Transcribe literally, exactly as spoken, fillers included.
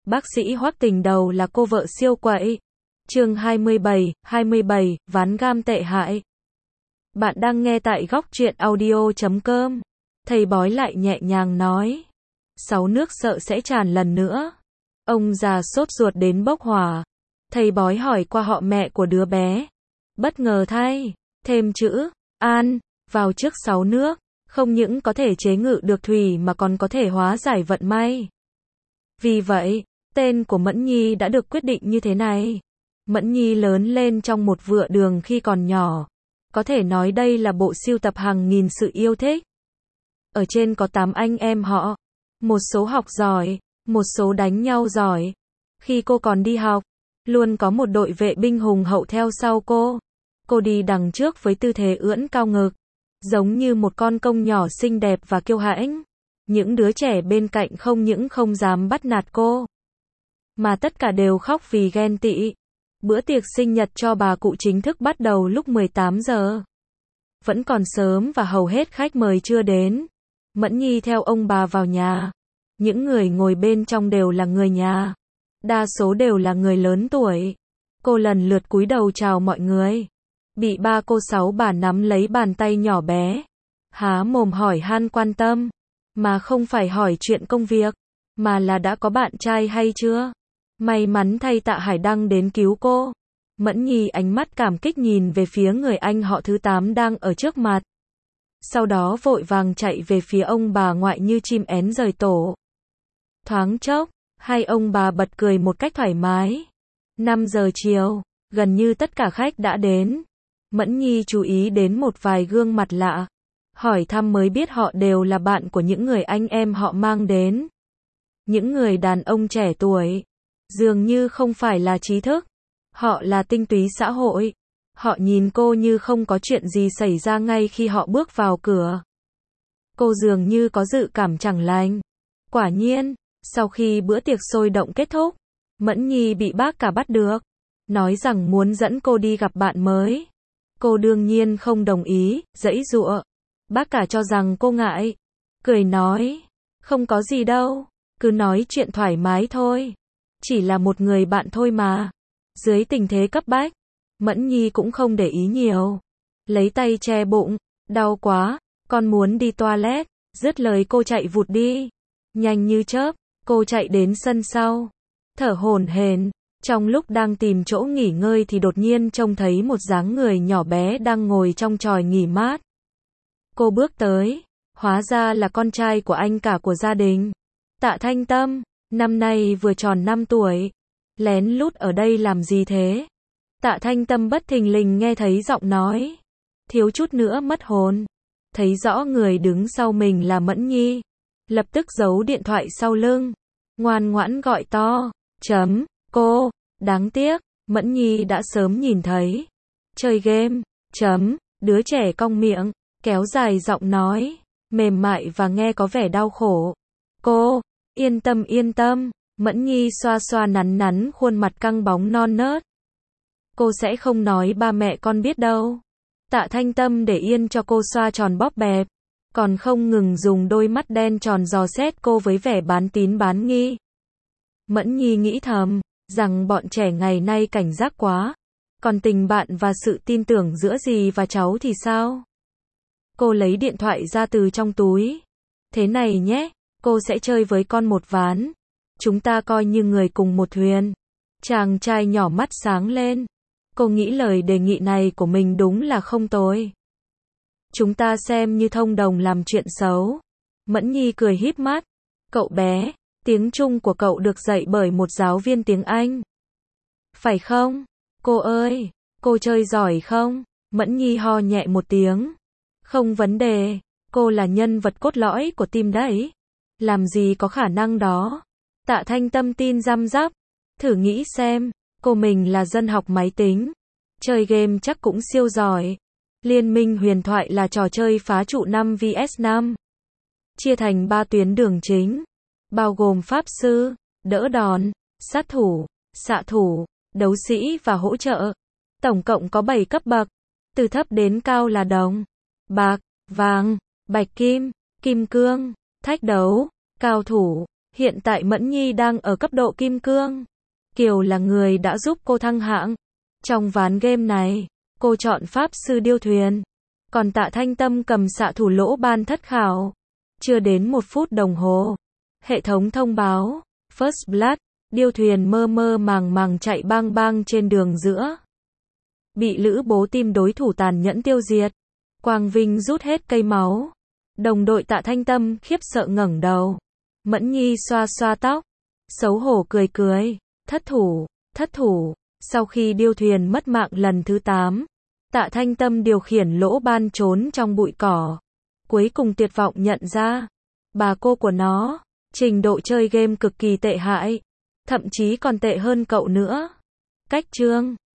Bác sĩ Hoắc Tình Đầu là cô vợ siêu quậy. Chương hai mươi bảy, hai mươi bảy, ván gam tệ hại. Bạn đang nghe tại góc truyện audio chấm com. Thầy bói lại nhẹ nhàng nói. Sáu nước sợ sẽ tràn lần nữa. Ông già sốt ruột đến bốc hỏa. Thầy bói hỏi qua họ mẹ của đứa bé. Bất ngờ thay, thêm chữ An vào trước sáu nước, không những có thể chế ngự được thủy mà còn có thể hóa giải vận may. Vì vậy, tên của Mẫn Nhi đã được quyết định như thế này. Mẫn Nhi lớn lên trong một vựa đường khi còn nhỏ. Có thể nói đây là bộ sưu tập hàng nghìn sự yêu thích. Ở trên có tám anh em họ. Một số học giỏi, một số đánh nhau giỏi. Khi cô còn đi học, luôn có một đội vệ binh hùng hậu theo sau cô. Cô đi đằng trước với tư thế ưỡn cao ngực, giống như một con công nhỏ xinh đẹp và kiêu hãnh. Những đứa trẻ bên cạnh không những không dám bắt nạt cô, mà tất cả đều khóc vì ghen tị. Bữa tiệc sinh nhật cho bà cụ chính thức bắt đầu lúc mười tám giờ. Vẫn còn sớm và hầu hết khách mời chưa đến. Mẫn Nhi theo ông bà vào nhà. Những người ngồi bên trong đều là người nhà. Đa số đều là người lớn tuổi. Cô lần lượt cúi đầu chào mọi người. Bị ba cô sáu bà nắm lấy bàn tay nhỏ bé. Há mồm hỏi han quan tâm. Mà không phải hỏi chuyện công việc. Mà là đã có bạn trai hay chưa? May mắn thay Tạ Hải Đăng đến cứu cô. Mẫn Nhi ánh mắt cảm kích nhìn về phía người anh họ thứ tám đang ở trước mặt. Sau đó vội vàng chạy về phía ông bà ngoại như chim én rời tổ. Thoáng chốc, hai ông bà bật cười một cách thoải mái. năm giờ chiều, gần như tất cả khách đã đến. Mẫn Nhi chú ý đến một vài gương mặt lạ. Hỏi thăm mới biết họ đều là bạn của những người anh em họ mang đến. Những người đàn ông trẻ tuổi. Dường như không phải là trí thức. Họ là tinh túy xã hội. Họ nhìn cô như không có chuyện gì xảy ra ngay khi họ bước vào cửa. Cô dường như có dự cảm chẳng lành. Quả nhiên, sau khi bữa tiệc sôi động kết thúc, Mẫn Nhi bị bác cả bắt được. Nói rằng muốn dẫn cô đi gặp bạn mới. Cô đương nhiên không đồng ý, giãy giụa. Bác cả cho rằng cô ngại. Cười nói, không có gì đâu, cứ nói chuyện thoải mái thôi. Chỉ là một người bạn thôi mà. Dưới tình thế cấp bách, Mẫn Nhi cũng không để ý nhiều. Lấy tay che bụng, đau quá, con muốn đi toilet. Dứt lời cô chạy vụt đi. Nhanh như chớp, cô chạy đến sân sau. Thở hổn hển, trong lúc đang tìm chỗ nghỉ ngơi thì đột nhiên trông thấy một dáng người nhỏ bé đang ngồi trong chòi nghỉ mát. Cô bước tới, hóa ra là con trai của anh cả của gia đình. Tạ Thanh Tâm, năm nay vừa tròn năm tuổi. Lén lút ở đây làm gì thế? Tạ Thanh Tâm bất thình lình nghe thấy giọng nói. Thiếu chút nữa mất hồn. Thấy rõ người đứng sau mình là Mẫn Nhi. Lập tức giấu điện thoại sau lưng. Ngoan ngoãn gọi to. Chấm, cô. Đáng tiếc, Mẫn Nhi đã sớm nhìn thấy. Chơi game. Chấm, đứa trẻ cong miệng. Kéo dài giọng nói. Mềm mại và nghe có vẻ đau khổ. Cô, yên tâm yên tâm. Mẫn Nhi xoa xoa nắn nắn khuôn mặt căng bóng non nớt. Cô sẽ không nói ba mẹ con biết đâu. Tạ Thanh Tâm để yên cho cô xoa tròn bóp bẹp. Còn không ngừng dùng đôi mắt đen tròn dò xét cô với vẻ bán tín bán nghi. Mẫn Nhi nghĩ thầm, rằng bọn trẻ ngày nay cảnh giác quá. Còn tình bạn và sự tin tưởng giữa dì và cháu thì sao? Cô lấy điện thoại ra từ trong túi. Thế này nhé, cô sẽ chơi với con một ván. Chúng ta coi như người cùng một thuyền. Chàng trai nhỏ mắt sáng lên. Cô nghĩ lời đề nghị này của mình đúng là không tồi. Chúng ta xem như thông đồng làm chuyện xấu. Mẫn Nhi cười híp mắt. Cậu bé, tiếng Trung của cậu được dạy bởi một giáo viên tiếng Anh. Phải không? Cô ơi, cô chơi giỏi không? Mẫn Nhi ho nhẹ một tiếng. Không vấn đề, cô là nhân vật cốt lõi của team đấy. Làm gì có khả năng đó. Tạ Thanh Tâm tin răm rắp. Thử nghĩ xem, cô mình là dân học máy tính. Chơi game chắc cũng siêu giỏi. Liên minh huyền thoại là trò chơi phá trụ năm vs năm. Chia thành ba tuyến đường chính. Bao gồm pháp sư, đỡ đòn, sát thủ, xạ thủ, đấu sĩ và hỗ trợ. Tổng cộng có bảy cấp bậc. Từ thấp đến cao là đồng, bạc, vàng, bạch kim, kim cương, thách đấu, cao thủ, Hiện tại Mẫn Nhi đang ở cấp độ kim cương. Kiều là người đã giúp cô thăng hạng. Trong ván game này, cô chọn pháp sư điêu thuyền. Còn Tạ Thanh Tâm cầm xạ thủ lỗ ban thất khảo. Chưa đến một phút đồng hồ. Hệ thống thông báo, First Blood, điêu thuyền mơ mơ màng màng chạy bang bang trên đường giữa. Bị lữ bố tim đối thủ tàn nhẫn tiêu diệt. Quang Vinh rút hết cây máu. Đồng đội Tạ Thanh Tâm khiếp sợ ngẩng đầu. Mẫn Nhi xoa xoa tóc. Xấu hổ cười cười. Thất thủ, thất thủ. Sau khi điêu thuyền mất mạng lần thứ tám, Tạ Thanh Tâm điều khiển lỗ ban trốn trong bụi cỏ. Cuối cùng tuyệt vọng nhận ra, bà cô của nó, trình độ chơi game cực kỳ tệ hại. Thậm chí còn tệ hơn cậu nữa. Cách chương